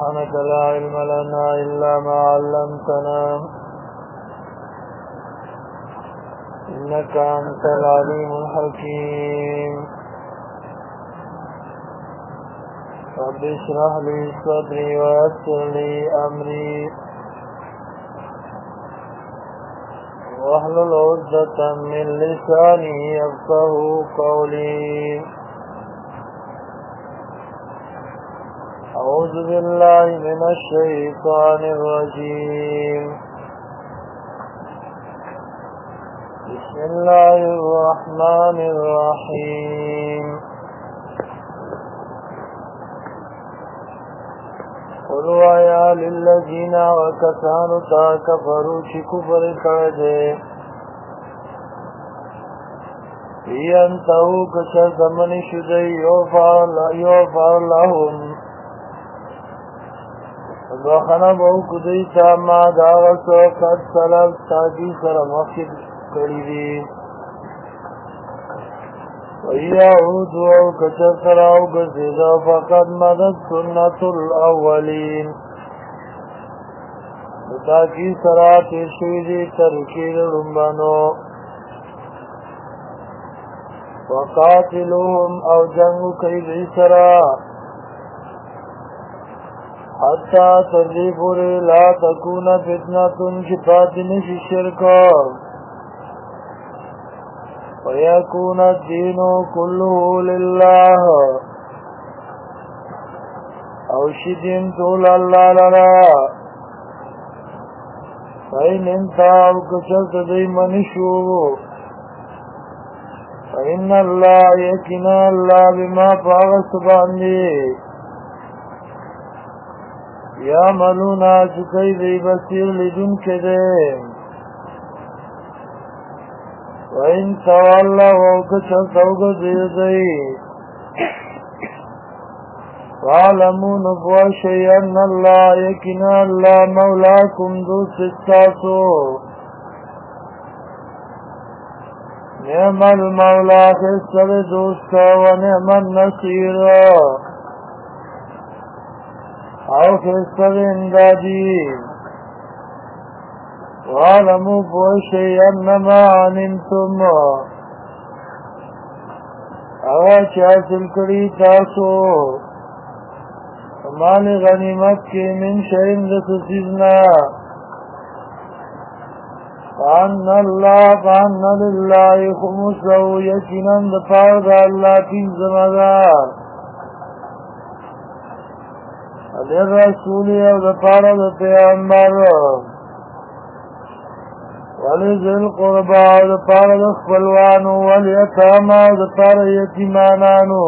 سبحانك لا علم لنا إلا ما علمتنا إنك أنت العليم الحكيم رب اشرح لي صدري ويسر لي أمري واحلل عقدة من لساني يفقهوا قولي أعوذ بالله من الشيطان الرجيم بسم الله الرحمن الرحيم قل ويا للذين وكسانوا تا كفروا چی کفر کرده ینتهو کچر زمن شده یوفر لهم بخنا بہو کدی تا ما داغسو قد سلب تاکی سر مخید کری دی وَيَعُودُ أَوْ كَچَرْتَرَ أَوْ گَزِدَ فَقَدْ مَدَتْ سُنَّةُ الْأَوَّلِينَ تاکی سرا تیشویدی ترکیر رنبانو وَقَاتِلُهُمْ أَوْ جَنْگُ کَيْدِي سرا حَتَّى تَرْجِفُرِ لَا تَكُونَ فِتْنَةٌ شِفَاتِنِشِ الشِّرْكَ وَيَكُونَ الدِّينُ كُلُّهُ لِلَّهِ او شدین طول اللہ لرا فَإِنْ انْتَعَوْ كَشَلْتَ دِي مَنِشُو فَإِنَّ اللَّهَ يَكِنَا اللَّهَ بِمَا فَاغَسْ بَعْنِي يَعْمَلُونَ چُكَي دِي بَسِير لِدُنْ كَدِيم وَإِن تَوَلَّوْا كَشَلْتَوْ گَزِيدَي وَعَلَمُوا نُبْوَ شَيْئًا اللَّهَ يَكِنَا اللَّهَ مَوْلَاكُمْ دوست استاسو نعم المولا خسر دوستا ونعم النصير او خسر اندادی وَعَلَمُوا بُوشِي أَنَّمَا عَنِمْتُمْ اغاچ حاصل کری تاسو مال غنیمت کی من شئین دسسیزنا فَأَنَّ لِلَّهِ خُمُسَهُ یقیناً دپار دا اللہ پینزمدار لِلرَّسُولِ او دپار دا پیغمبر وَلِذِي الْقُرْبَى دپار دخبلوانو وَالْيَتَامَى دپار یتیمانانو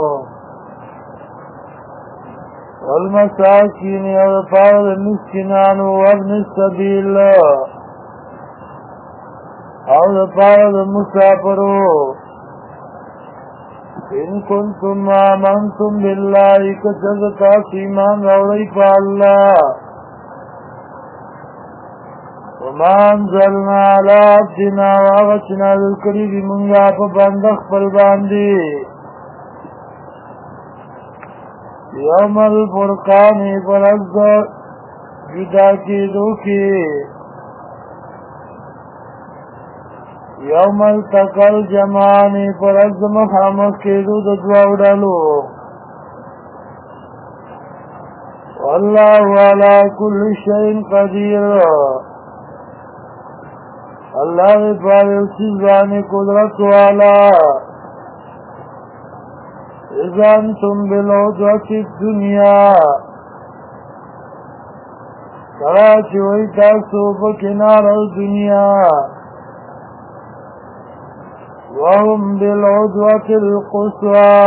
وَالْمَسَاكِينِ دپار دمسکنانو وَابْنِ السَّبِيلِ او دپار دمسافرو إِن كُنْتُمْ آمَنْتُمْ بِاللَّهِ كَچَرْتَا سِيمَانْ رَوْڑَيْ پَا اللَّهِ وَمَا أَنزَلْنَا عَلَىٰ عَبْدِنَا وَاغَچْنَا ذِلْكَرِي بِمُنْگَا پا بندخ پَلْباندی یوم الفرقان پرزد جدا کی دوکی یوم التقل جمعانی پرزد مخامخ کی دو ددواو ڈالو واللہ علی کل شئین قدیر اللہ پر سزانی قدرت والا اذا انتم بالعدوة الدنیا کراچی وی تاسو بکنار الدنیا وهم بالعدوة القصوى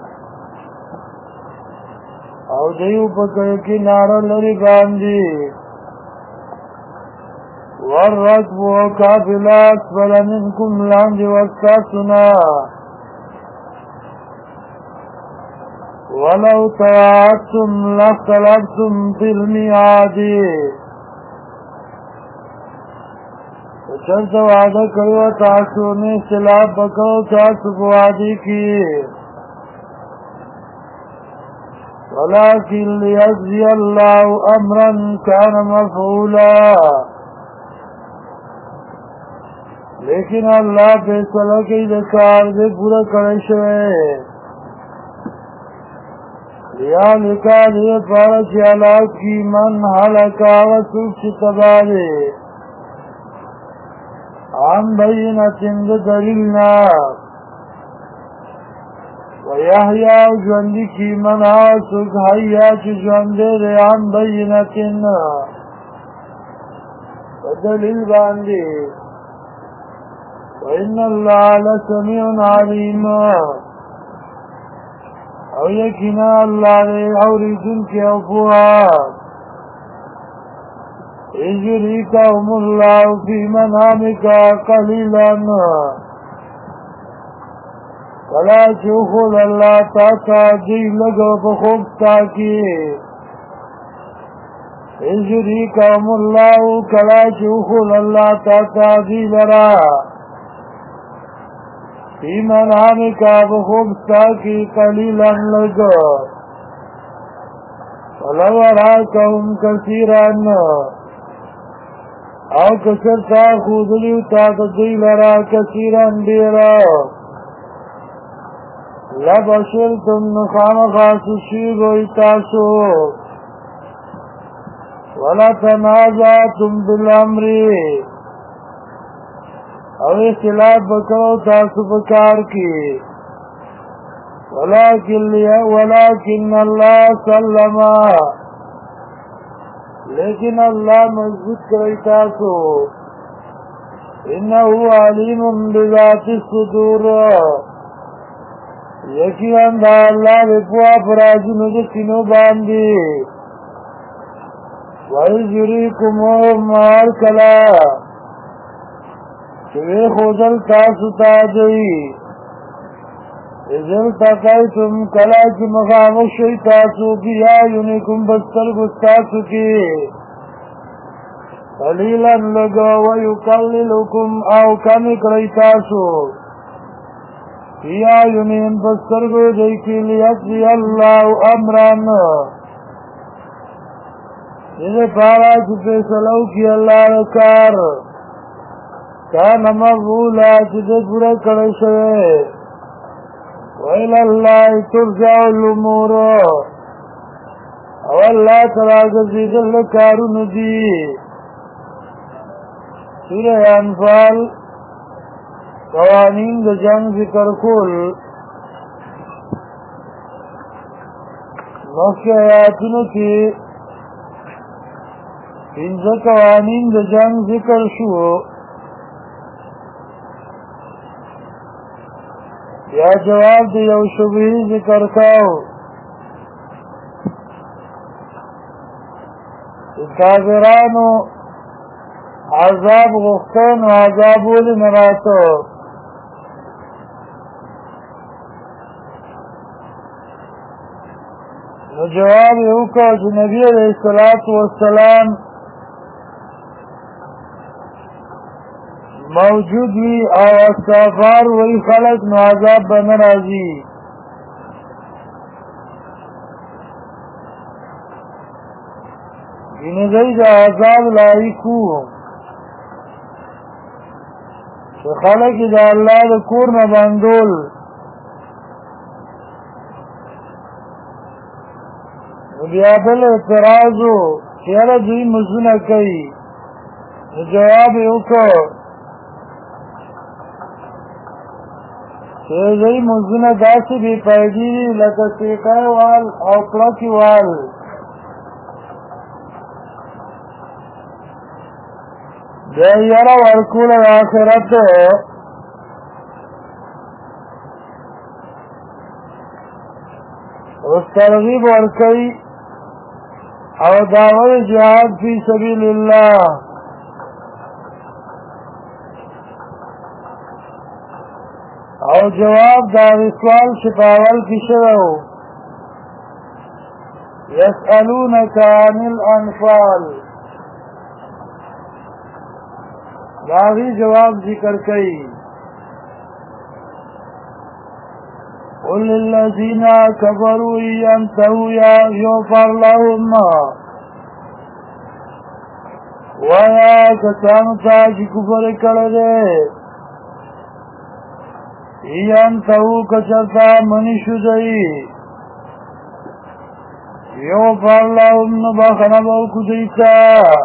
او دیو بکنار لرباندی والركب وكافل أسفل منكم لاند واسكاسنا ولو تواعدتم لاختلفتم في الميعاد چرته وعده کړو تاسو نه خلاف وکړو تاسو په وعده کې ولكن ليجزي الله امرا كان مفعولا لیکن اللہ فیصلہ کی دکار دے پورا کرشوے لیا لکا دے پارچ علاق کی من حلکا و سوچ تبالے عن بینت دلیلنا ویحیا جوندی کی من آسک حیا چی جوندے دے عن بینت ودلیل باندے وَإِنَّ اللَّهَ لَسَمِيعٌ عَلِيمٌ او یقینا اللہ دے اوریدن کے افوا اجریکہم اللہ فی منامک قلیلا کلا چوخول اللہ تاکا دی لگو بخوبتا کی اجریکہم اللہ کلا چوخول اللہ تاکا دی لرا فی منامک بخوبتا کی قلیلا لگو ولو اراکہم کثیران او کسر تا خودلیو تا دی لرا کثیران دیرا لبشرتم نخام خاصشی گوی تاسو ولا تنازعتم بالامری او اختلاف بکرو تاسو بکار کی ولكن اللہ سلم لیکن اللہ مضبوط کری تاسو انہو علیم بذات الصدور یقینا دا اللہ بپوا پراجنو دے سینو باندی وَإِذْ يُرِيكُمُهُمْ مَعَرْكَلَا چوے خوزل تاسو تاجئی اذن تقیتم کلا چی مخامش شئی تاسو کی آیونکم بستر گستاسو کی قلیلا لگا ویقللکم او کمی کری تاسو کی آیونین بستر گو دیکی لیقضی اللہ امران جیسے پارا چی فیصلو کی اللہ رکار کان مغولا چی دے پورا کرشوے وَإِلَى اللَّهِ تُرْجَعُ الْأُمُورُ او اللہ تراغ زیدل کارون دی سورہ انفال قوانین دا جنگ ذکر کل مخی آیاتنو کی انزا قوانین دا جنگ ذکر شو یا جواب دی یو شبهی ذکر کاؤ کافرانو عذاب غفتن و عذاب ولی نراتو نو جواب یو کو چې نبی علیہ السلام موجود وی او استغفار وی خلق نو عذاب بن راضی اینه دی دا عذاب لایکو چې خلق دا الله د کور نه باندول بیا بل اعتراضو چې هره دوی مزونه کوي جواب یې وکړ چې دوی مزونه داسې بې فایدې دي لکه سیقی وال او کلکې وال د یره ورکوله د آخرت اوس ترغیب ورکوي او دعوت جهاد فی سبیل الله او جواب دا سوال چې په اول کې شوی و یسألونک عن الانفال دا غي جواب ذکر کوي قل للذین کفروا ینتهوا یغفر لهم ویا کسانو ته چې کفر کړی دی ینتهوا که چېرته منې شو دی یغفر لهم نو بخښنه به وکړو دوی ته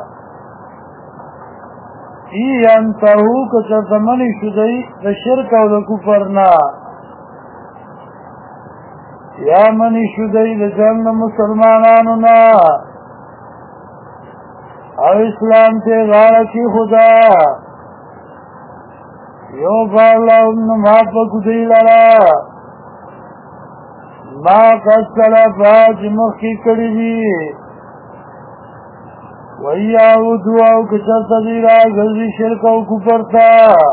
ینتهوا که چېرته منې شو دی د شرک او د کفر نه یا منی شدی د جنگ مسلمانانو نا او اسلام تے غارہ کی خدا یو فاللہم نمات پکدی لرا ما قصلا باج مخی کری دی ویاو دعاو کچرت دیرا غزی شرک و کفرتا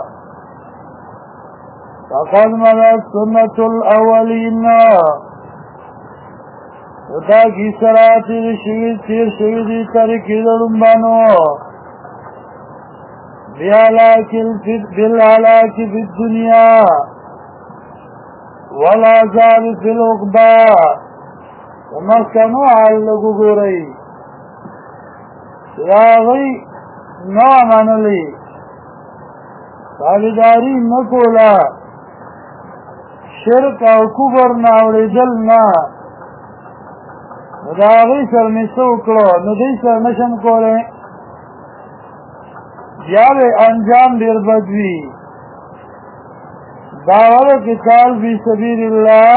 فقد مدد سنت الاولین دا کی سراتی تیر شویدی ترکی درنبانو بالعلاکی فی الدنیا والعذاب فی العقبہ ومسکنو حال لگو گو رئی راغی نو منلی تابداری نکولا شرک او کفر ناوڑی دل نا نو دا غی سر نسو کرو نو دی سر نشم کولے جاوے انجام دیر بدوی داولو کتال فی سبیل اللہ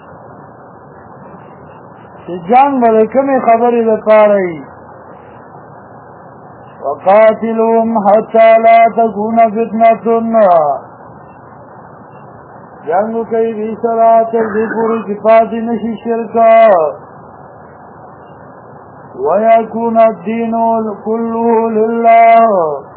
چی جنگ بلے کمی خبری دکارئی وقاتلهم حتی لا تکون فتنة جنگو کئی بی صلاة دی پوری کفاتی نشی شرکا وَيَكُونَ الدِّينُ كُلُّهُ لِلَّهِ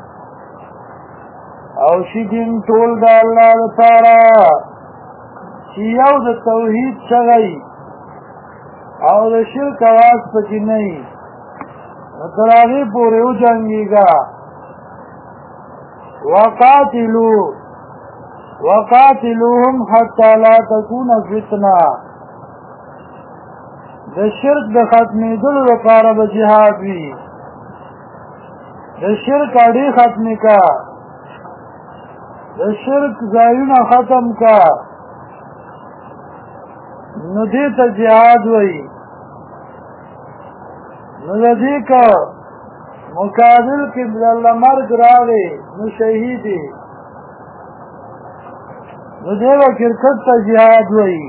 او شدین طول دا اللہ لپارا چی یو دا توحید چغی او دا شرک آواز پکی نئی نتراغی پوری او جنگی گا وقاتلوهم حتی لا تکون فتنہ د شرک د ختمی دلو لپاره به جهاد وي د شرک اړې ختمې کا د شرک ځایونه ختم کا نو دې ته جهاد وایي نو د دې که مقابل کې الله مرګ راغی نو شهیدي نو دې به کرکټ ته جهاد وایي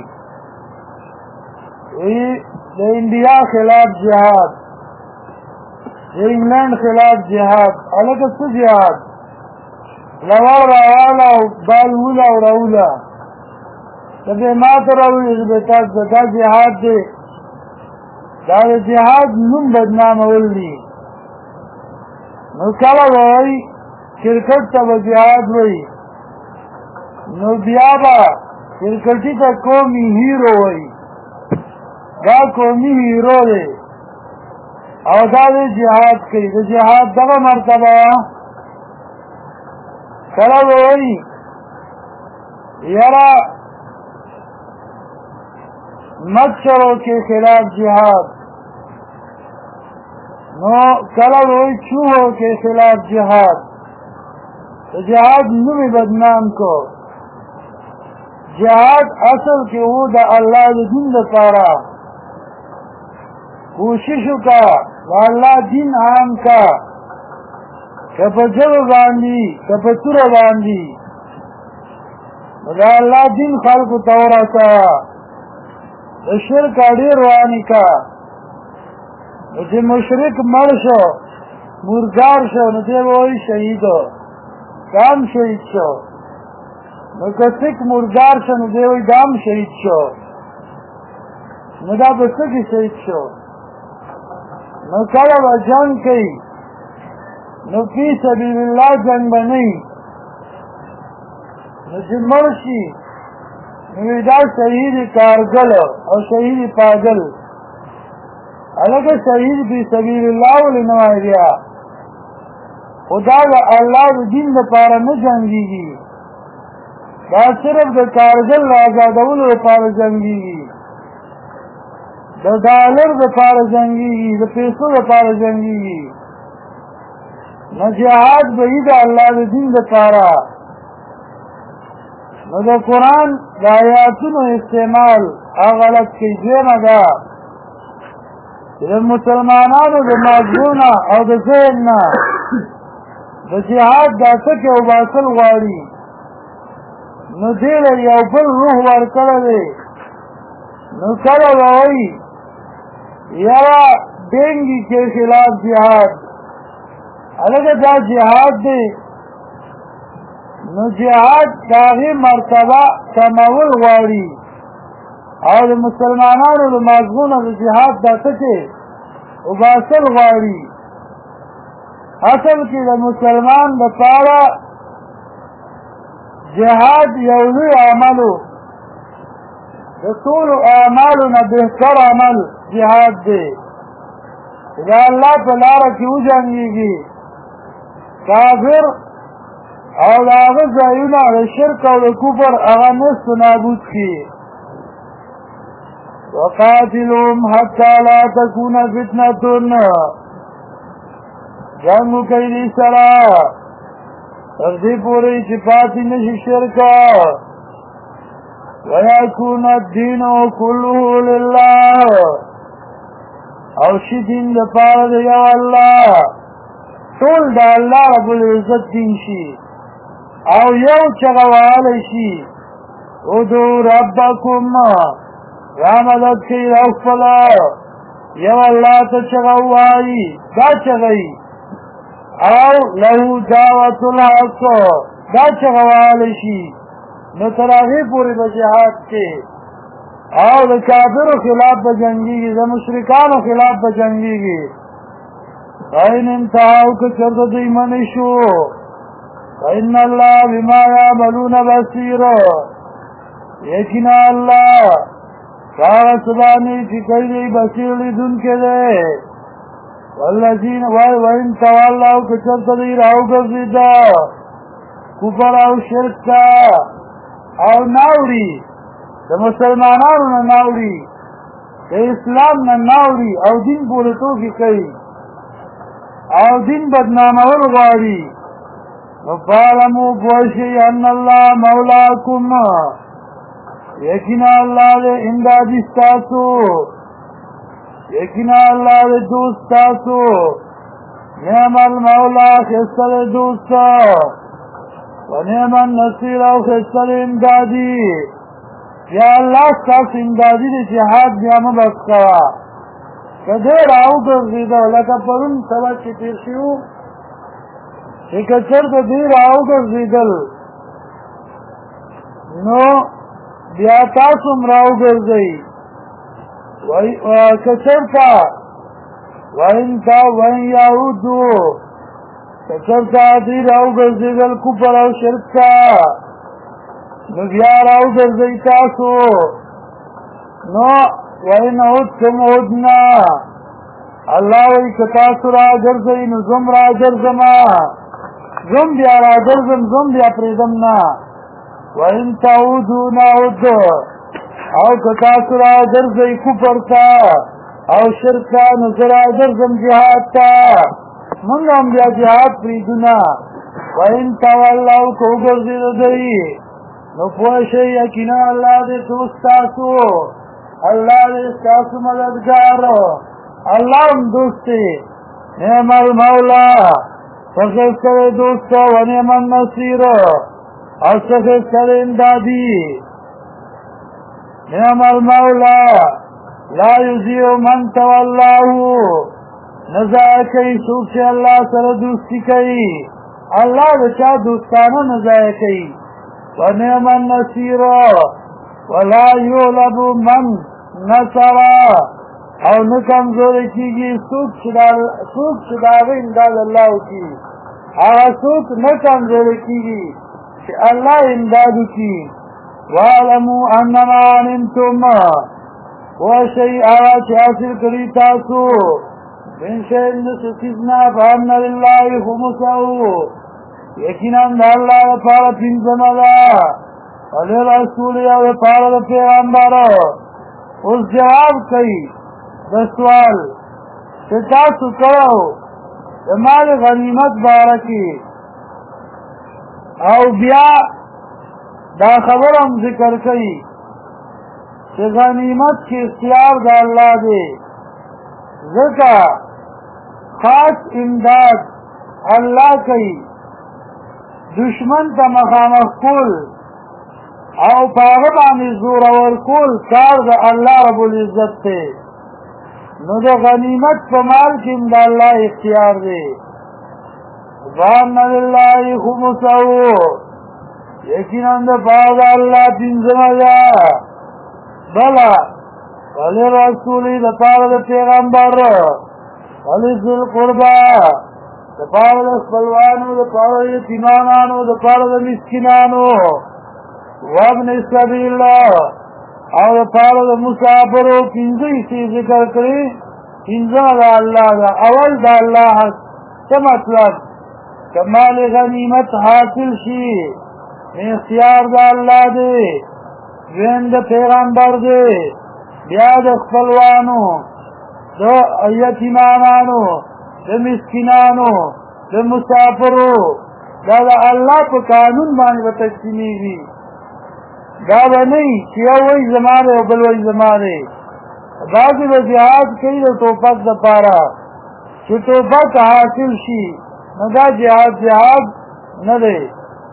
د انډیا خلاف جهاد د انګلند خلاف جهاد الګ څه جهاد لوړ راواله او بال ولا او راولا دغه ماته راوي د تاسو د جهاد دی دا جهاد نوم بدنام ولدي نو کله وای کرکټ ته جهاد وای نو بیا با کرکټي ته قومي هیرو وای دا قومی ہیرو دے او دا دے جہاد کئی دا جہاد دغا مرتبہ کلا وئی یرا مچھروں کے خلاف جہاد نو کلا وئی چوہوں کے خلاف جہاد تو جہاد نمی بدنام کو جہاد اصل کے وہ دا اللہ دین دا پارا کوششو کا واللہ دین عام کا کپا جو باندی کپا تور باندی دا اللہ دین خلق تورا کا دا شرک اڈیر وانی کا دا مشرک مرشو مردار شو ندے وہی شہیدو دام شہید شو نکسک مردار شو ندے وہی دام شہید شو ندا بسکی شہید شو نو کله به جنگ کوي نو فی سبیل الله جنگ به نه وي نو چې مړ شي نو دا شهید کارګل او شهید پاگل هلکه شهید فی سبیل الله ولې نه وایي بیا خو دا د الله د دین لپاره نه جنګېږي دا صرف د کارګر له آزادولو لپاره جنګېږي، د ډالر لپاره جنګېږي، د پیسو لپاره جنګېږي. نه جهاد به وي د الله د دین لپاره. نو د قرآن د آیاتونو استعمال هغه غلط کوي. دویمه ده چې د مسلمانانو د مغزونه او د ذهن نه د جهاد دا ټکي وباسل غواړي، نو دې له یو بل روح ورکړی دی. نو کله به وایي یاره ډینګي کې خلاف جهاد، هلکه دا جهاد دی. نو جهاد د هغې مرتبه کمول غواړي او د مسلمانانو د مغزونه د جهاد دا ټکي وباسل غواړي. اصل کې د مسلمان لپاره جهاد یو لوی عملو، د ټولو اعمالو نه بهتر عمل جهاد دی. د الله په لاره کې وجنګېږي، کافر او د هغه ځایونه د شرک او د کفر هغه نست و نابود کړي. وقاتلهم حتی لا تکون فتنة، جنګ وکړئ دوی سره تر دې پورې چې پاتې نه شي شرک. ویکون الدین کله لله، او شي دین دپاره د یو الله، ټول د الله رب العزت دین شي او یو چغه وهلی شي. ادعوا ربکم، را مدد کوي رب خپله، یو الله ته چغه ووایي، دا چغه یي. او له دعوت الحق، دا چغه وهلی شي. نو تر هغې پورې به جهاد کې او د کافرو خلاف به جنګېږي، د مشرکانو خلاف به جنګېږي. فإن انتهوا که چېرته دوی منې شو، فإن الله بما یعملون بصیر، یقینا الله هغه څه باندې چې کوي دی بصیر لیدونکی دی. والذین وإن تولوا که چېرته دوی راوګرځېده کفر او شرک ته او ناوړي، د مسلمانانو نه ناوړي، د اسلام نه ناوړي او دین پورې ټوکې کوي او دین بدنامول غواړي، نو فاعلموا پوه شئ ان الله مولاکم، یقینا الله دې امدادي ستاسو، یقینا الله دې دوست ستاسو. نعم المولا، ښایسته دی دوست، ونعم النصیر، او ښایسته دی امدادي. یا الله ستاسو امدادي دی، جهاد بیا مه بس کوه. که دی راوګرځېده لکه پرون سبق چې تېر شوي وو چې که چېرته دوی راوګرځېدل نو بیا تاسو هم راوګرځئ. که چېرته وإن یعودو، که چېرته دوی راوګرځېدل کفر او شرک ته، نو بیا راوګرځئ تاسو. نو وإن عدتم عدنا، الله وایي که تاسو راګرځئ نو زم راګرځمه، زم بیا راګرځم، زم بیا پرېږدم نه. وإن تعودوا نعد، او که تاسو راګرځئ کفر ته او شرک ته، نو زه راګرځم جهاد ته، موږ هم بیا جهاد پرېږدو نه. وإن تولوا که وګرځېده دوی، نو پوه شئ یقینا الله دې دوست ستاسو، الله دې ستاسو مددګار، الله هم دوست دی. نعم المولا، څه ښایسته دی دوست، ونعم النصیر، او څه ښایسته دی امدادي. نعم المولا لا یضیع من تولاه، نه ضایع کوي څوک چې الله سره دوستي کوي، الله د چا دوستانه نه ضایع کوي. ونعم النصیر، ولا یغلب من نصر، او نه کمزوری کېږي څوک چې د هغه امداد الله وکړي، هغه څوک نه کمزوری کېږي چې الله امداد وکړي. واعلموا انما غنمتم، وشئ هغه چې حاصل کړي تاسو، من شیء د څه څیز نه، فان لله خمسه، یقینا د الله لپاره پنځمه ده. ولرسول او دپاره د پیغمبر. اوس جواب کوي د سوال چې تاسو کړو د مال غنیمت باره کې، او بیا دا خبر هم ذکر کوي چې غنیمت کې اختیار د الله دی، ځکه خاص امداد الله کوي. دشمن ته مخامخ کول او په هغه باندې زورور کول کار د الله رب العزت دی. نو د غنیمت په مال کې د الله اختیار دی. وَأَنَّ لِلَّهِ خُمُسَهُ، یقینا د پاره د الله پنځمه ده. بله ولرسول د پاره د پیغمبر، ولذي القربى د پاره د خپلوانو، د پاره د یتیمانو، د پاره د مسکینانو، وابن السبیل او د پاره د مسافرو. پنځه حصې ذکر کړي. پنځه د الله ده. اول د الله څه مطلب؟ که مال غنیمت حاصل شي اختیار د الله دی. دویم د پیغمبر دی. بیا د خپلوانو، د یتیمانانو، د مسکینانو، د مسافرو. دا د الله په قانون باندې به تقسیمیږي. دا به نه وي چې یو وایي زما دی او بل وایي زما دی. بعضې به جهاد کوي د ټوپک دپاره، چې ټوپک حاصل شي نو دا جهاد نه دی.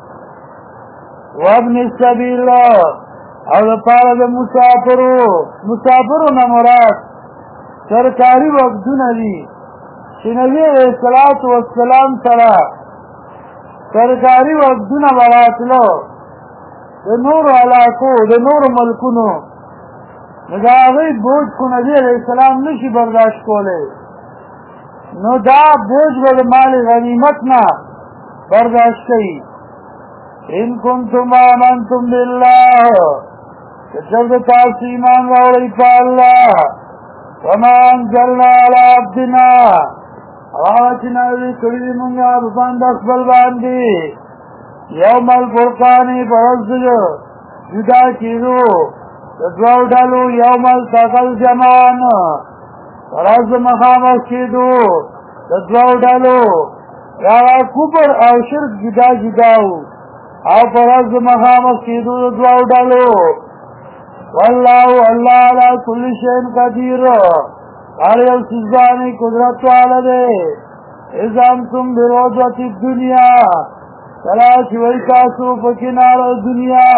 وابن السبیل او دپاره د مسافرو نه مراد سرکاري وقتونه دي چې نبي علیه الصلاة والسلام سره سرکاري وقتونه به راتلو د نورو علاقو، د نورو ملکونو. نو د هغوی بوج خو نبي علیه السلام نشي برداشت کولی، نو دا بوج به د مال غنیمت نه برداشت کوي. ان کنتم آمنتم بالله، که چېرته تاسو ایمان راوړئ په الله. وما انزلنا على عبدنا، هغه چې نازل کړي دي مونږ په بنده خپل باندې یوم الفرقان، په ورځ د جدا کېدو د دوو ډلو. یوم التقى الجمعان، په ورځ د مخامخ کېدو د دوو ډلو. هغه کفر او شرک جدا جدا وو، او په ورځ د مخامخ کېدو د دوو ډلو. والله الله على كل شيء قدير، هر یو څیز باندې قدرت والا دی. اذا انتم بروضة الدنيا، کله چې وایي تاسو په کناره دنیا.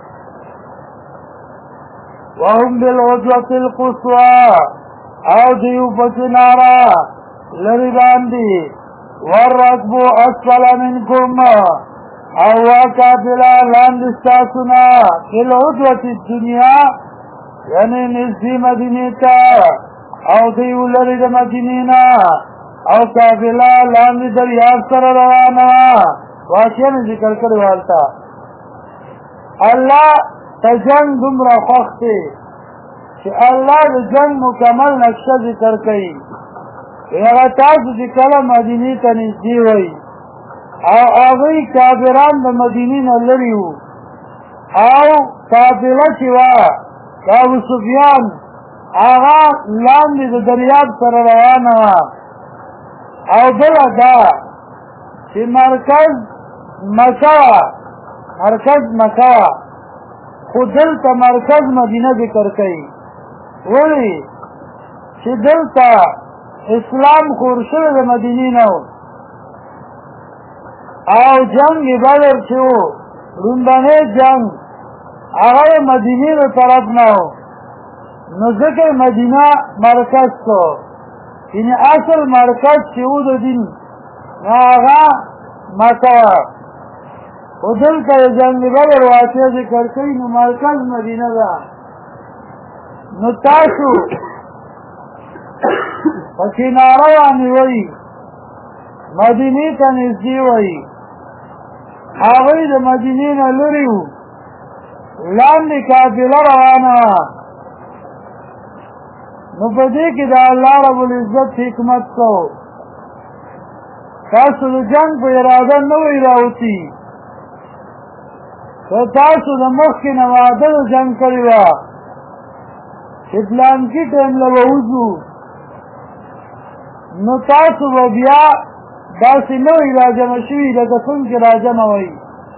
وهم بالعدوة القصوى، او دیو په کناره لرې باندې. والركب اسفل منكم، او واقافله لاندې ستاسو نه. بالعدوة الدنیا یعنې نږدې مدینې ته، او دیو لرې د مدینې نه. او قافله لاندې دریاب سره روانه. واقعا ذکر کړی والته الله ته جنګ دومره خوښ دی چې الله د جنګ مکمل نقشه ذکر کوي. هغه تاسو چې کله مدینې ته نږدې وئ او هغوی کافران د مدینې نه لرې وو، او قافله چې وه د ابوسفیان هغه لاندې د دریاب سره روانه وه. او بله دا چې مرکز مکه وه، خو دلته مرکز مدینه ذکر کوي. ولې چې دلته اسلام خور شوی د مدینې نه و، او جنگ بدر چې و لومړنی جنگ هغه د مدینې د طرف نه و. نو ځکه مدینه مرکز کو، یعنې اصل مرکز چې و د دین نو هغه مکه وه. خو دلته د جنګ بدر واقع ذکر کوي، نو مرکز مدینه ده. نو تاسو په کناره باندې وئ، مدینې ته نږدې وئ، هغوی د مدینې نه لرې وو، لاندې قافله روانه وه. نو په دې کې د الله رب العزت حکمت کو، تاسو د جنګ په اراده نه وئ راوتي، که تاسو د مخکې نه وعده د جنګ کړې وه چې پلانکي ټایم له به وځو نو تاسو به بیا داسې نه وئ راجمع شوي لکه څنګه چې راجمع وئ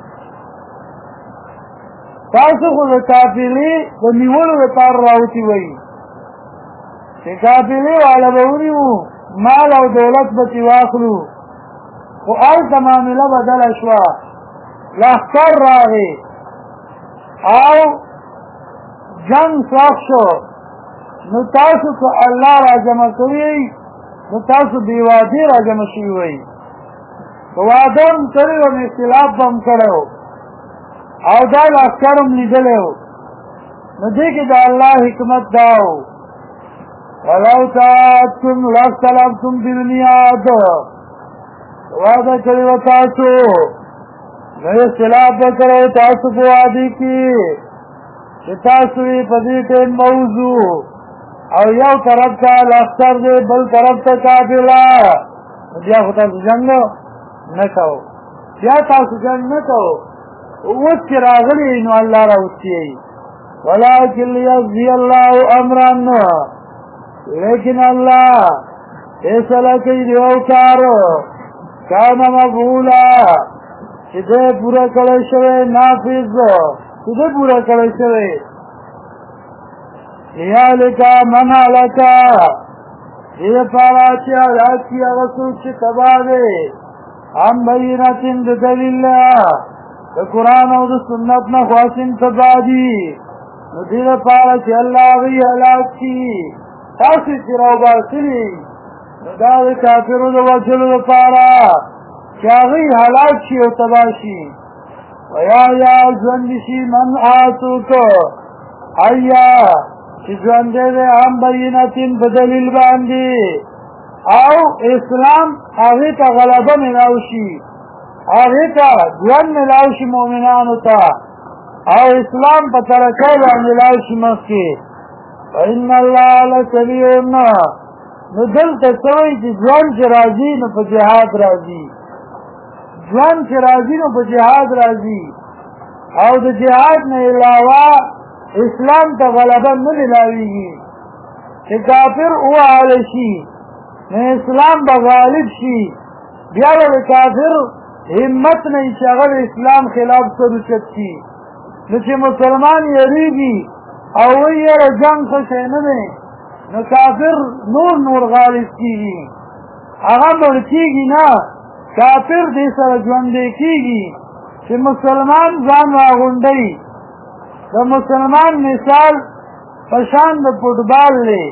تاسو خو د قافلې د نیولو لپاره راوتي وئ چې قافلې والا به ونیو مال او دولت به ترې واخلو خو هلته معامله بدله شوه لښکر راغی او جنګ سخت شو نو تاسو که الله را جمع کوي نو تاسو بې وعدې را جمع شوي وئ که وعده هم کړی و نو اختلاف به هم کړی و او دا لښکر هم لیدلی و نو دې کې د الله حکمت دا و ولو تعادتم لاختلفتم فی المیعاد وعده کړی و تاسو نو اختلاف به کړی تاسو په وعدې کې چې تاسو یې په دې ټایم به وځو او یو طرف ته لښکر دی بل طرف ته قافله بیا خو تاسو جنګ نه کوو بیا تاسو جنګ نه کوو اوس چې راغلي نو الله راوستي ولکن لیقضي الله امرا لیکن الله فیصله کوي د یو کار کان مفعولا چې دی پوره کړی شوی نافظ چې دی پوره کړی شوی لیهلک من هلک دې لپاره چې هلاک کړي هغه څوک چې تباه دی عن بینة د دلیل د قرآن او د سنت نه خواصین تباه دي نو دې لپاره چې الله هغوی هلاک کړي تاسو چې راوباسلي نو دا د کافرو د وژلو لپاره چې هغوی هلاک شي او تباه شي ویحیا ژوندي شي من څوک حیا چې ژوندی دی هم بینتین په دلیل باندې او اسلام هغې ته غلبه میلاو شي هغې ته ژوند میلاو شي مؤمنانو ته او اسلام په ترقۍ باندې میلاو شي مخکې فإن الله لسمیع نو دلته څه وایي چې ژوند چې راځي نو په جهاد راځي ژوند چې راځي نو په جهاد راځي او د جهاد نه علاوه اسلام ته غلبه نه ملاویږي چې کافر ووهلی شي نو اسلام به غالب شي بیا به د کافر همت نه وي چې هغه د اسلام خلاف سر اوچت کړي نو چې مسلمان یریږي او وایي یاره جنګ ښه شی نه دی نو کافر نور غالب کېږي هغه مړ کېږي نه کافر دې سره ژوندی کېږي چې مسلمان ځان راغونډوي د مسلمان مثال په شان د فوټبال دی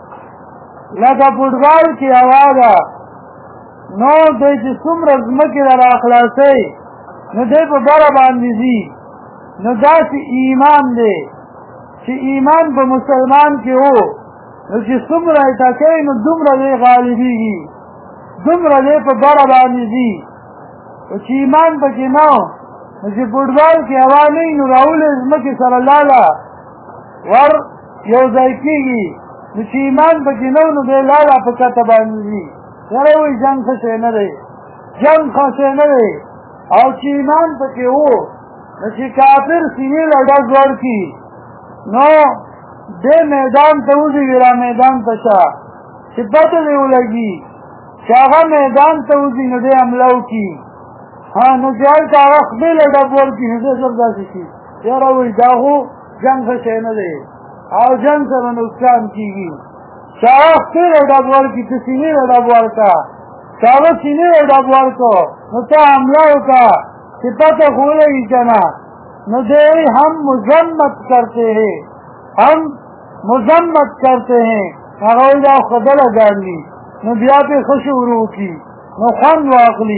لکه فوټبال کې هوا ده نو دی چې څومره ځمکې ته راخلاصوي نو دی په بره باندې ځي نو داسې ایمان دی چې ایمان په مسلمان کې و نو چې څومره یې ټکوي نو دومره دی غالبېږي دومره دی په بره باندې ځي خو چې ایمان پکې نه نو چې فوټبال کې هوا نه وي نو راولې ځمکې سره لاله ور یو ځای کېږي نو چې ایمان پکې نه نو دی لاله په کته باندې ځي سره وایي جنګ ښه شی نه دی جنګ ښه شی نه دی او چې ایمان پکې و نو چې کافر سینې له ډز ورکړي نو دې میدان ته وځي را میدان ته شه چې پته دې ولګي چې هغه میدان ته وځي نو دې حمله وکړي نو چې هلته هغه خپې له ډب ورکړي نو دې زر داسې شي یاره وایي دا خو جنګ ښه شی نه دی او جنګ سره نقصان کېږي چې هغه خپې له ډب ورکړي ته سینې له ډب ورکړه چې هغه سینې له ډب ورکړو نو ته حمله وکړه چې پته خو ولګي که نه نو دې هم مذمت کرتے ہیں हम मजम्मत करते हैं هغه دا خدله ګاڼي نو بیا په خشورو کی نو خان واخلي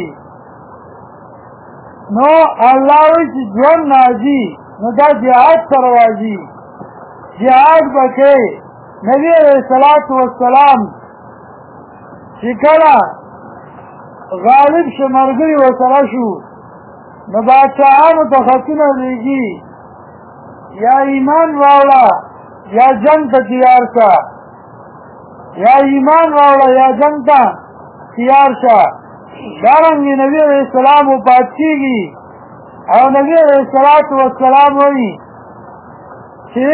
نو الله وی چې ژوند نازي نو دا جهاد سره راځي جهاد وکړي نبی علیہ الصلوۃ والسلام چې کله غالب شمرګي وسره شو نو بادشاہانو ته خطونه لېږي یا ایمان واولا یا جنگ تا تیار شا یا ایمان واولا یا جنگ تا تیار شا دارنگی نبی علیہ السلام و پاتشی گی او نبی علیہ الصلوۃ والسلام وایي چې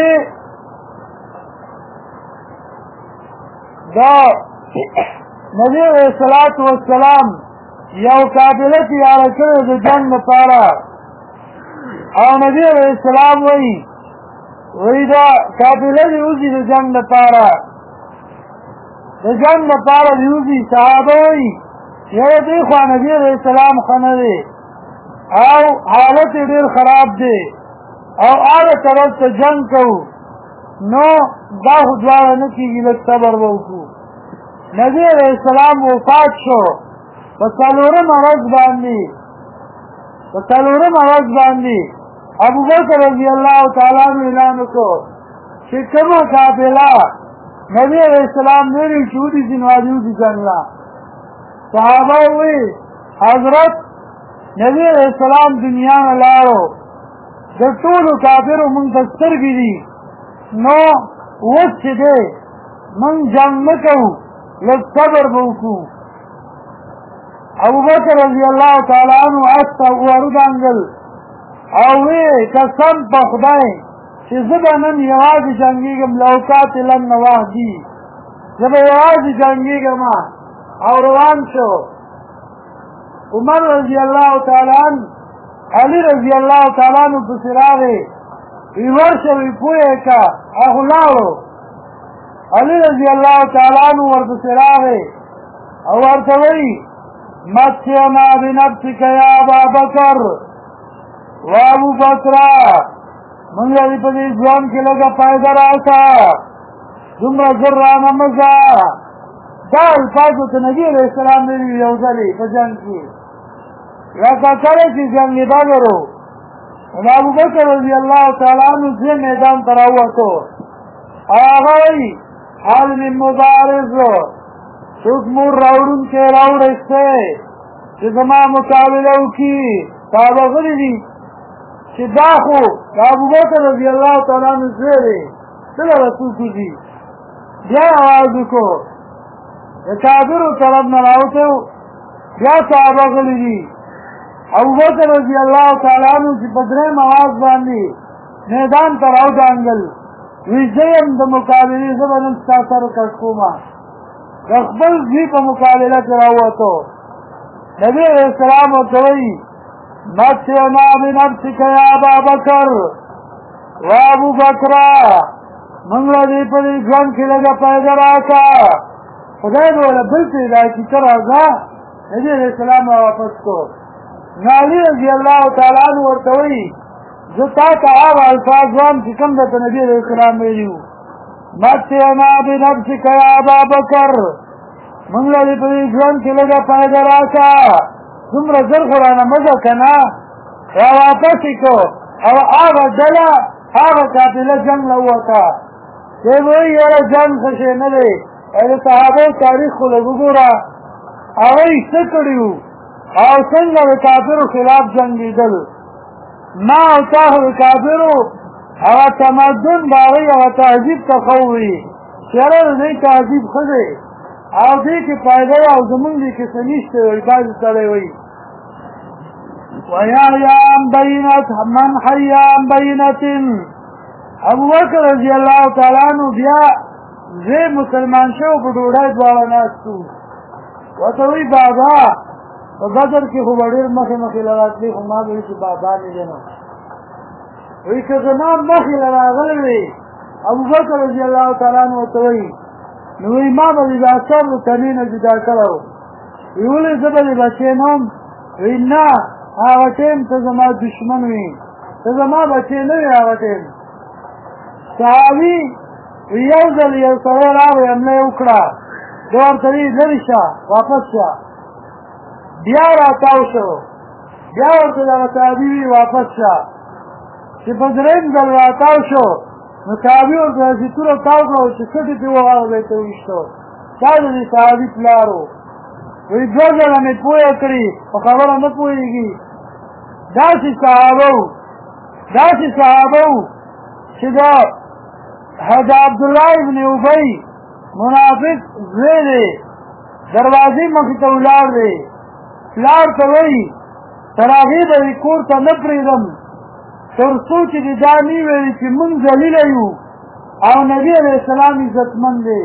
دا نبی علیہ الصلوۃ والسلام یو قافله تیاره کړې د جنګ لپاره او نبی علیہ السلام وایي دا قافله دې وځي د جنګ لپاره د جنګ لپاره دې وځي صحابه وایي یو دی خوا نبی علیہ السلام خنه دی او حالت ډیر خراب دی او هغه طرف ته جنگ کوو نو دا خو دواړه نه کېږي لږ صبر به وکړو نبی علیہ السلام وفات شو په څلورمه ورځ باندې ابوبکر رضی الله تعالی عنہ اعلان وکړو چې کومه قافله نبی علیہ السلام نوری چودی جنوادیو دی جنگلا صحابه وی حضرت نبی علیہ السلام دنیا نه لاړو د ټولو کافرو مونږ ته سترګې دي نو اوس چې دی مونږ جنګ نه کوو لږ صبر به وکړو ابوبکر رضی الله تعالی عنہ اس ته ورودانګل او وی قسم په خدای چې زه به نن یوازې جنګېږم لو قاتلن وحدي زه به یوازې جنګېږم او روان شو عمر رضی الله تعالی عنہ علی رضی الله تعالی عنہ پسې راغی وی ورشه وی پوهې کا هغه لاړو علی رضی الله تعالی عنہ ورپسې راغی او ورته وی متعنا بنفسك یا ابا بکر و ابو بکر مونږ دې په دې ځوان کې لږه فائدہ راکا دومره زر رانه مزه دا الفاظ ته نبی علیہ السلام ویلي یو ځلې په جنګ کې لکه کله چې جنګېدا ورو ابو بکر رضی الله تعالی عنہ دې میدان ته راووتو هغه وایي حال من مبارز څوک مور راوړونکی راوړسته چې زما مقابله وکړي صحابه غلي دي چې دا خو د ابوبکر رضی الله تعالی عنہ زوی دی څنګه به څوک وځي بیا اواز وکړو د کافرو طرف نه راوتی بیا صحابه غلي دي ابوبکر رضی الله تعالی عنہ چې په درېیم اواز باندې میدان ته راودانګل وی زه یم د مقابلې زه به نن ستا سره کش کومه د خپل زوی په مقابله کې راووتو نبی علیہ السلام ورته وایي متعنا بنفسك یا ابا بکر و ابو بکر مونږ دې په دې ژوند کې لږه فایده راکړه خدای به ولا بل څه راکړي ته راځه نبی علیہ السلام واپس کو علی رضی الله تعالی عنہ ورته وایي زه تا ته هغه الفاظ وایم چې کوم درته نبی علیہ السلام ویلي وو متعنا بنفسك یا ابا بکر مونږ دې په دې ژوند کې لږه فایده راکړه دومره زر خو رانه مزه که نه را واپس یې کو او هغه ډله هغه قافله جنګ له ووته دی به وایي یاره جنګ ښه شی نه دی د صحابو تاریخ خو لږ وګوره هغوی څه کړي وو او څنګه د کافرو خلاف جنګېدل ما او تا خو د کافرو هغه تمدن به هغوی هغه تهذیب ته ښه ووایي چې یاره د دوی تهذیب ښه دی او دې کې فایده او زمونږ دې کې څه نشته وایي بعضې سړی وایي ویحیی عن بینة من حی عن بینة ابوبکر رضی الله تعالی عنہ بیا زه مسلمان شو په ډوډۍ دواړه ناست وو ورته وایي بابا په بدر کې خو به ډېر مخې مخې له راتلې خو ما به وایي چې بابا مې دی نو وایي که زما مخې له راغلی وې ابوبکر رضی الله تعالی عنہ ورته وایي نو وی ما به د اثر د تنې نه جدا کړی و وی ولې زه به د بچې نه وم وی نه هغه ټیم ته زما دشمن وي ته زما بچې نه وې هغه ټیم صحابي یو ځل یو سړی راغی حمله یې وکړه زه ورته وی لرې شه واپس شه بیا راتاو شو بیا ورته دغه صحابي وي واپس شه چې په درېیم ځل راتاو شو نو صحابي ورته چې توره تاو کړه چې کټې پې وغاړه به یې ته وویشتو دا د دې صحابي پلار و وایي دوه ځله مې پوهه کړي په خبره نه پوهېږي داسې صحابه وو چې د عبدالله ابن ابی منافق زوی دی دروازې مخې ته ولاړ دی پلار ته وایي تر هغې به یې کور ته نه پرېږدم تر څو چې دې دا نه ویلي چې موږ ذلیله یو او نبي علیه السلام عزتمند دی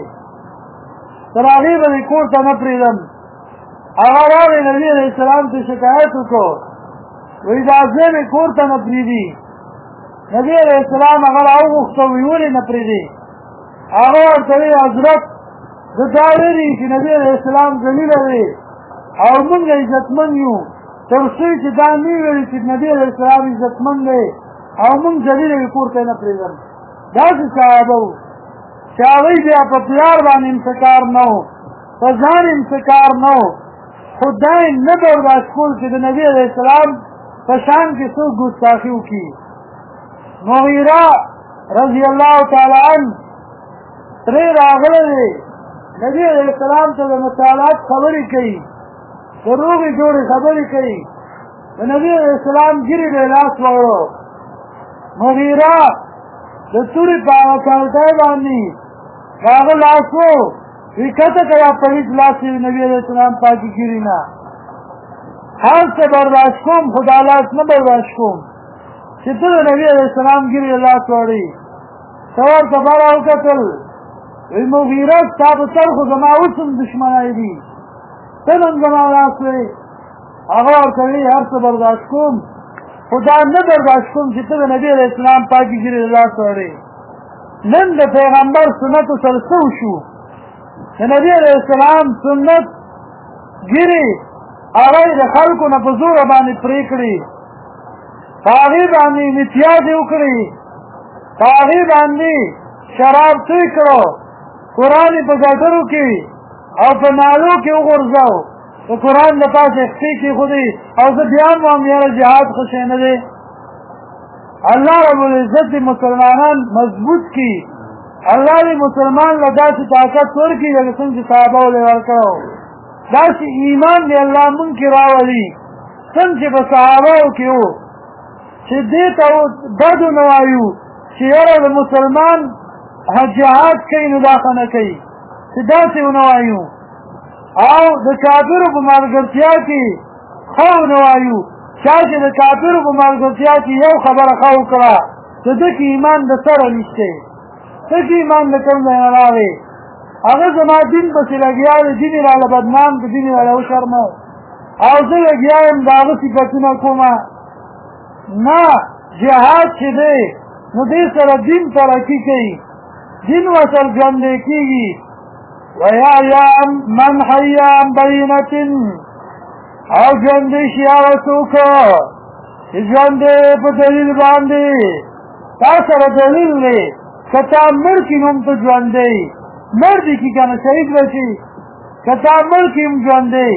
تر هغې به یې کور ته نه پرېږدم هغه راغی نبي علیه السلام ته شکایت وکړو وایي دا ځای مې کور ته نه پرېږدي نبي علیه السلام هغه راوغوښته وایي ولې نه پرېږدي هغه ورته وایي حضرت زه دا ویلي چې نبي علیه السلام ذلیله دی او موږ عزتمند یو تر څو چې دا نه ویلي چې نبي علیه السلام عزتمند دی او موږ ذلیله یو کور ته نه پرېږدم داسې صحابه وو چې هغوی بیا په پلار باندې انفکار نه و په ځان انفکار نه و خو دا یې نه برداشت کول چې د نبي علیه السلام په شان کې څوک ګستاخي وکړي مغیره رضی الله تعالی عنه ترې راغلی دی نبي علیه السلام ته د مطالعات خبرې کوي د روغې جوړې خبرې کوي د نبي علیه السلام ګیرې به یې لاس وړو مغیره د تورې په هغه کالټۍ باندې د هغه لاس و وی کته که دا پلیت لاس یې نبي علیه السلام پاکې ګیرې نه هر څه برداشت کوم خو دا لاس نه برداشت کوم چې ته د نبي علیه السلام ګیرې لاس وړې ته ورته بره وکتل وی مغیره ستا په سر خو زما اوس هم دشمنی دي ته نن زما لاس وړې هغه ورته وی هر څه برداشت کوم خو دا نه برداشت کوم چې ته د نبي علیه السلام پاکې ګیرې لاس وړې نن د پیغمبر سنتو سره څه وشو د نبي علیه السلام سنت ګیرې هغه یې د خلکو نه په زوره باندې پرې کړي په هغې باندې امتیازې وکړي په هغې باندې شراب توی کړو قرآن یې په ګټرو کې او په نالو کې وغورځو د قرآن د پاسه خپې کېښودې او زه بیا هم وایم یاره جهاد ښه شی نه دی الله رب العزت دې مسلمانان مضبوط کړي الله دې مسلمان له داسې طاقت ورکړي لکه څنګه چې صحابه ولې ورکړو داسې ایمان دې الله مونږ کې راولي څنګه چې په صحابهو کې و چې دې ته بدو نه وایو چې یاره د مسلمان جهاد کوي نو دا ښه نه کوي چې داسې ونه وایو او د کافرو په ملګرتیا کې ښه ونه وایو چا چې د کافرو په ملګرتیا کې یو خبره ښه وکړه د ده کې ایمان د سره نشتی ته کې ایمان د کوم ځای نه راغی هغه زما دین پسې لګیا دی دین یې راله بدنام که دین یې راله وشرمو او زه لګیا یم د هغه صفتونه کومه نه جهاد چې دی نو دې سره دین ترقي کوي دین ورسره ژوندی کېږي ویحیی من حی عن بینة او ژوندی شي هغه څوک چې ژوندی په دلیل باندې تا سره دلیل دی که تا مړ کړي نو هم ته ژوندی مړ دي کړي که نه شهید به شي که تا مړ کړي هم ژوندی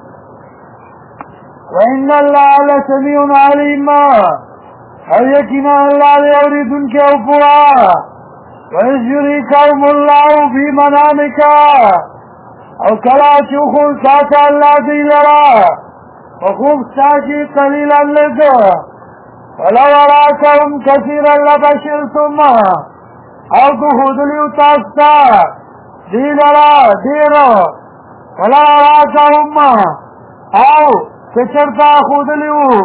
وإن الله لسمیع علیم او یقینا الله دی اورېدونکی او پوه وإذ یریکهم الله فی منامک او کله چې وښود تاته الله دوی لره په خوب ستا کې قلیلا لږ ولو اراکهم کثیرا لبشرتم او که ښودلي وو تاسو ته دوی لره ډېر ولو اراکهم او که چېرته ښودلي وو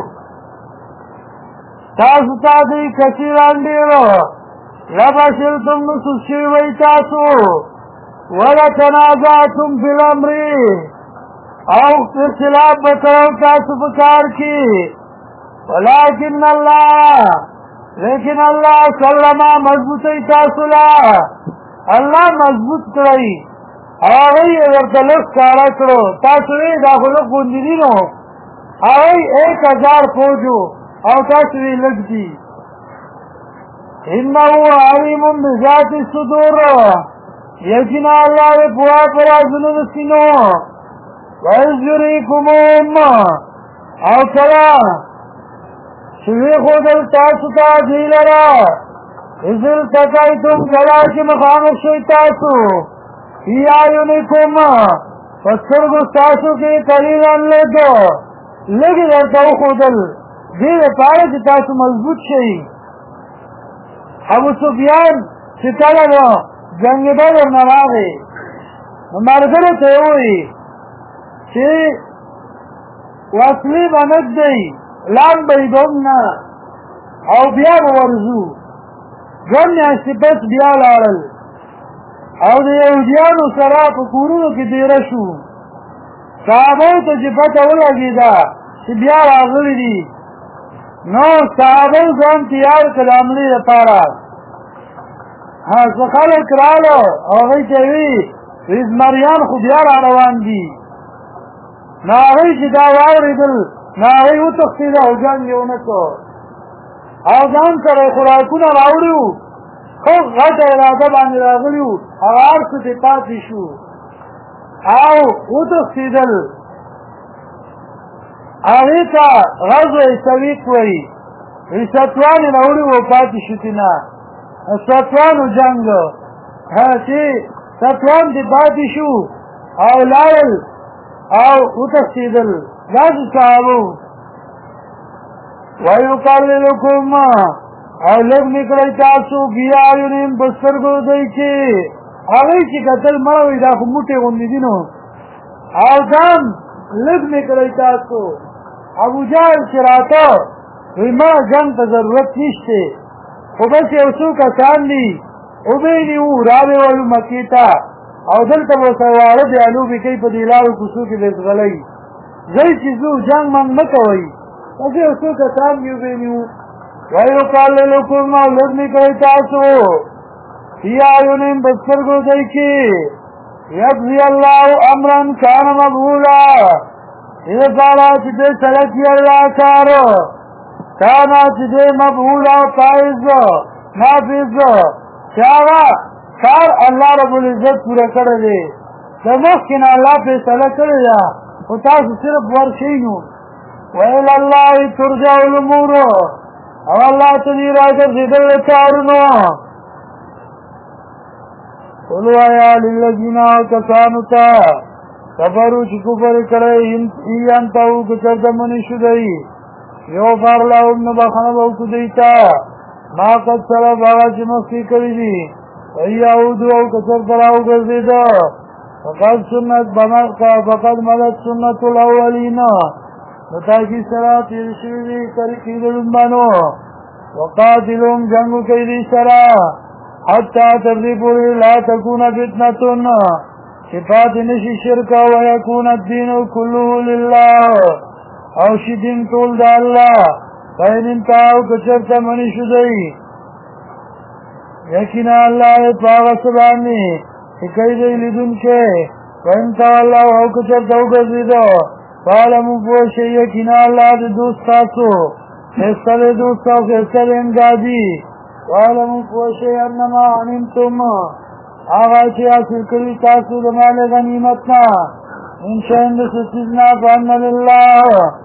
تاسو ته دوی کثیرا ډېر لبشرتم نو سود شوي وئ تاسو ولتنازعتم فی الامر او اختلاف به کوئ تاسو په کار کې ولکن الله لیکن الله سلما مضبوطوي تاسو له الله مضبوط کړئ هغوی یې ورته لږ ښکاره کړو تاسو یې دا خو لږ غوندې دي نو هغوی 1000 فوج او تاسو یې لږ دي انه علیم بذات الصدور یقینا الله دې پوهه په رازونو د سینو وإذ یریکمهم او کله چې وښودل تاسو ته دوی لره اذ التقیتم کله چې مخامخ شوئ تاسو فی اعینکم په سترګو ستاسو کې قلیلا لږ لږ درته وښودل دې لپاره چې تاسو مضبوط شئ ابو سفیان چې کله نو جنګ بدر نه راغی نو ملګرو ته یې ووایي چې وصلی بند دی لام بیدون نا او بیا بورزو جون میاشتی پس بیا لارل او د یهودیانو سره په کورونو کې دیره شو صحابو ته چې پته ولګېده چې بیا راغلي دي نو صحابو ځان تیار کړ د حملې لپاره څه خلک راغلو هغوی ته وي زمریان خو بیا را روان دي نو هغوی چې دا واورېدل نو هغوی وتښتېده او جنګ یې ونه کړ او ځان سره یې خوراکونه راوړي وو خو غټه اراده باندې راغلي وو هغه هر څه ترې پاتې شو او وتښتېدل هغې ته غزوه سویق وایي ستوان یې راوړي وو پاتې شو ترې نه ستوانو جنګ چې ستوان ترې پاتې شو او لاړل او وتښتېدل داسې صحابه وَيُقَلِّلُكُمْ او لږ مې کړی تاسو بیا یونیم په سترګو دی چې هغوی چې کتل مړه وي دا خو موټې غوندې دي نو او دام لږ مې کړی تاسو ابوجهل چې راته وایي مړه جنګ ته ضرورت نشته خو بس یو څو کسان دي وبې نیو راوې ولو مکې ته او دلته به ورسره واړه بیا لوبې کوي په دې لارو کوڅو کې به ځغلئ ځئ چې ځو جنګ من مه کوئ بس یو څو کسان دي وبې نیو وَيُقَلِّلُكُمْ او لږ مې کړی تاسو فِي أَعْيُنِهِمْ په سترګو دی کې يَقْضِي اللَّهُ أَمْرًا كَانَ مَفْعُولًا دې دپاره چې دې سره کړي الله کار كان چې دې مفعولا پایز نافذ چې هغه کار الله رب العزت پوره کړی دی د مخکې نه الله فیصله کړې ده خو تاسو صرف ورشئ نو وإلى الله ترجع الأمور او الله ته دې راګرځېدل کارونه قل وایه للذین کسانو ته کفرو چې کفر کړی ان انتهوا که چېرته منې شو دی یغفر لهم نو بخښنه به وکړو دوی ته ما قد سلف هغه چې مخکې کړي دي وان یعودوا او که چېرته راوګرځېده فقد مدت سنت الاولین نو تاکي سره تېر شوي دي طریقې د لومبانو وقاتلهم جنګ کوي دوی سره حتی تر دې پورې لا تکون فتنة چې پاتې نشي شرک ویکون الدین کله لله او شي دین ټول د الله فإن انتهوا که چېرته منې شو دی یقینا الله یې په هغه څه باندې چې کوي دی لیدونکی فإن تولوا او که چېرته وګرځېده فاعلموا پوه شئ یقینا الله د دوست تاسو ښایسته دی دوست او ښایسته دی امدادي واعلموا پوه شئ انما غنمتم هغه چې حاصل کړي تاسو د مال غنیمت نه من شیء د څه څیز نه فأن لله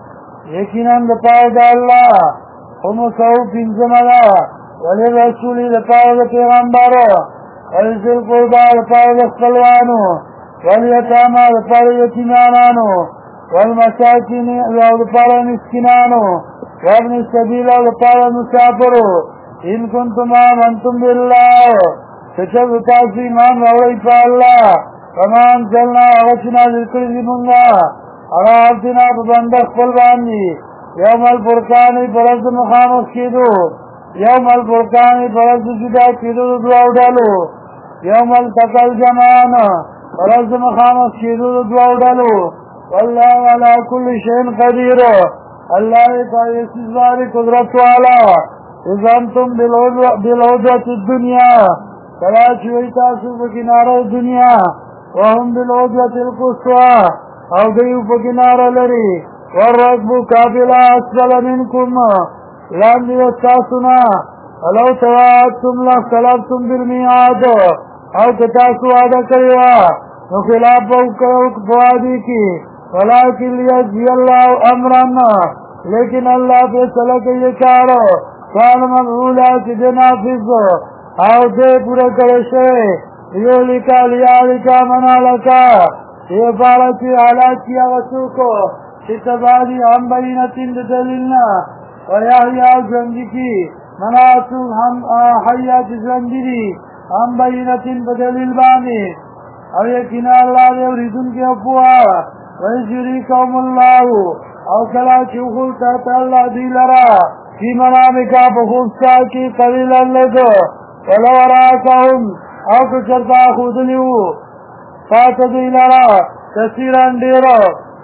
یقینا د پاره د الله خمسه پنځمه ده وللرسول د پاره د پیغمبر ولذي القربى د پاره د خپلوانو والیتامى د پاره د یتیمانو والمساکین د پاره د مسکینانو وابن السبیل د پاره د مسافرو ان کنتم آمنتم بالله کچر تاسو ایمان راوړئ په الله کما انزلنا هغه چې نازل کړي دي مونږه هغه عبدنا په بنده خپل باندې یوم الفرقان په ورځ د مخامخ کېدو یوم الفرقان په ورځ د جدا کېدو د دوو ډلو یوم التقى الجمعان په ورځ د مخامخ کېدو د دوو ډلو والله على كل شيء قدير الله په هر څه باندې قدرت والا اذا انتم بالعودة الدنيا کلا چې وي تاسو په کناره دنیا وهم بالعودة القصوى او دوی په کناره لري والركب قافله اسفل منكم لاندې تاسو نه ولو تواعدتم لاختلفتم بالميعاد او که تاسو وعده کړې وه نو خلاف به وکړئ په وعدې کې ولکن لیجزي الله امرا لیکن الله فیصله کوي کار کان مفعولا چې دی نافظ او دې پوره کړی شوی یهلکا لیهلکا من هلکا دې پاره چې هلاک کړي هغه څوک چې تبا دي عن بینة د دلیل نه ویحیی او ژوندي کړي من هغه څوک هم حیا چې ژوندي دي عن بینة په دلیل باندې او یقینا الله دې اورېدونکی او پوهه وإذ یریکهم الله او کلا چوخو تحت اللہ دی لرا فی منامکا بخوبستا کی قلیلا لگو ولو راکاهم او کچرتا خودلیو تحت دی لرا کثیران دیرو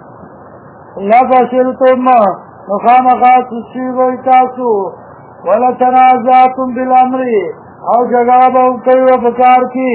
لفشلتم نخامقا تشیبو اتاسو ولتنازعتم بالامر او جگابو کیو بکار کی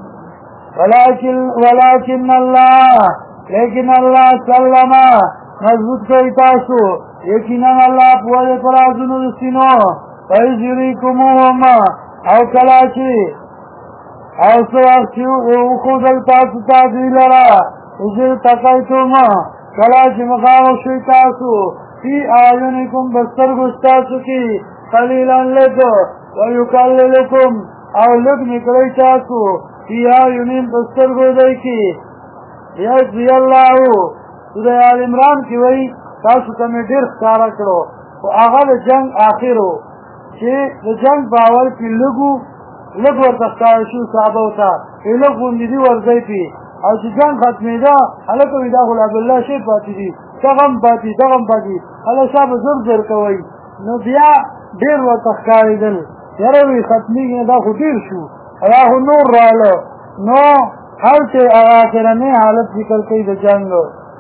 ولكن اللہ لیکن اللہ سلم مضبوط کئی تاسو یقینا اللہ پوئے پرازنو دسینو فیز یریکموهم او کلاشی او سواقشی اخوزل تاسو تازوی لرا اجر تقیتم کلاشی مخامشوی تاسو فی آیونکم بستر گشتاسو کی قلیلا لگو ویکللکم او لگ نکلی تاسو فی آیونین بستر گودئی کی یجزی اللہ سورہ آل عمران کی وی تاسو تمی دیر خسارا کرو و آغا دا جنگ آخرو چه دا جنگ باول کی لگ ورتختارشو صحابه تا لگ بندیدی ورزی پی او چه جنگ ختمی دا حلکو وی دا غلاب اللہ شیر پاتی دی تغم پاتی حالا شاب زر کوئی نو بیا دیر ورتختاری دل یروی ختمی گی دا خود دیر شو اراخو نور رالو نو هر چه آخرانی حالت ذکر کئی دا جنگو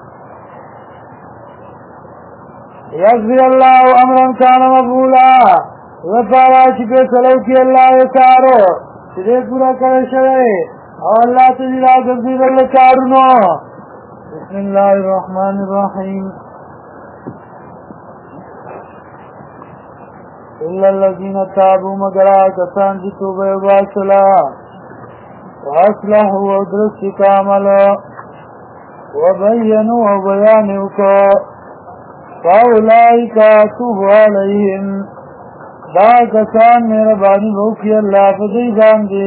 یقضی اللہ امرا کان مفعولا وفارا چی پیسلو کی اللہ کارو چیزے پورا کرے شوئے اور اللہ تجیلا گردی دل کارونو بسم اللہ الرحمن الرحیم الا الذین تابوا مگر کسان چی توبہ واسلا واصلحوا ودرس کاملا وبینوا وبیانوکا فاولئک اتوب علیہم دا کسان مہربانی ہوکی اللہ فضی باندے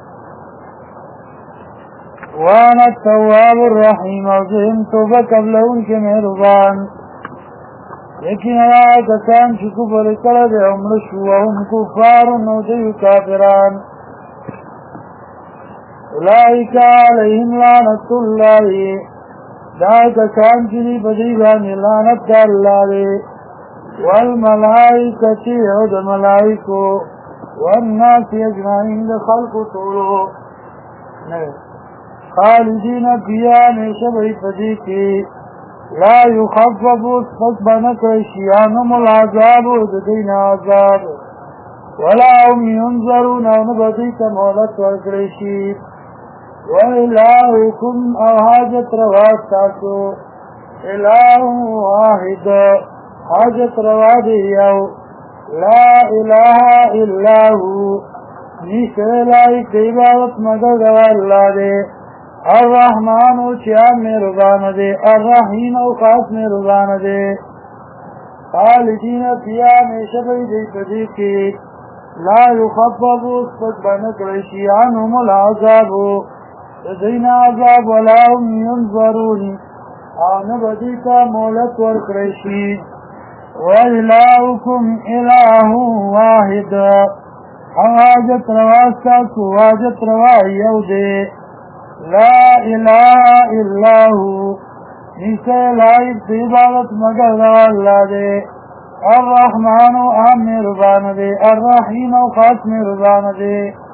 وانا التواب الرحیم وزہم توبہ قبل ان کے مہربان لیکن اللہ کسان شکو پر کرد عمرشو وهم کفار نودیو کافران اولئک علیہم لعنت اللہ دا کسان چلی بدیبان لعنت دا اللہ دے والملائکتی عود ملائکو والناس اجمعین لخلق طولو خالدین بیان شبہی فدی کی لا یخففو فسبنکشیانم العذاب ددین عذاب ولا هم ينظرون ونبدیت مولت ورکریشید وإلهكم او حاجت رواز تاسو الہ واحد حاجت رواز یو لا الہ الا ہو نیسے لائک عبادت مدد واللہ دے الرحمن چیان میں رضان دے الرحیم او خاص میں رضان دے خالدین فیہا ہمیشہ دی پدی کی لا یخفف اسفت بنکرشی عنہم العذاب دین عذاب ولا هم ينظرون آن بدیتا مولت ورکرشی وَإِلَٰهُكُمْ إِلَٰهٌ وَاحِدٌ حاجت رواستا سو حاجت روا یو دے لا الہ الا ہو نیسے لائق دی عبادت مگر روا اللہ دے الرحمن عام مہربان دے الرحیم خاص مہربان دے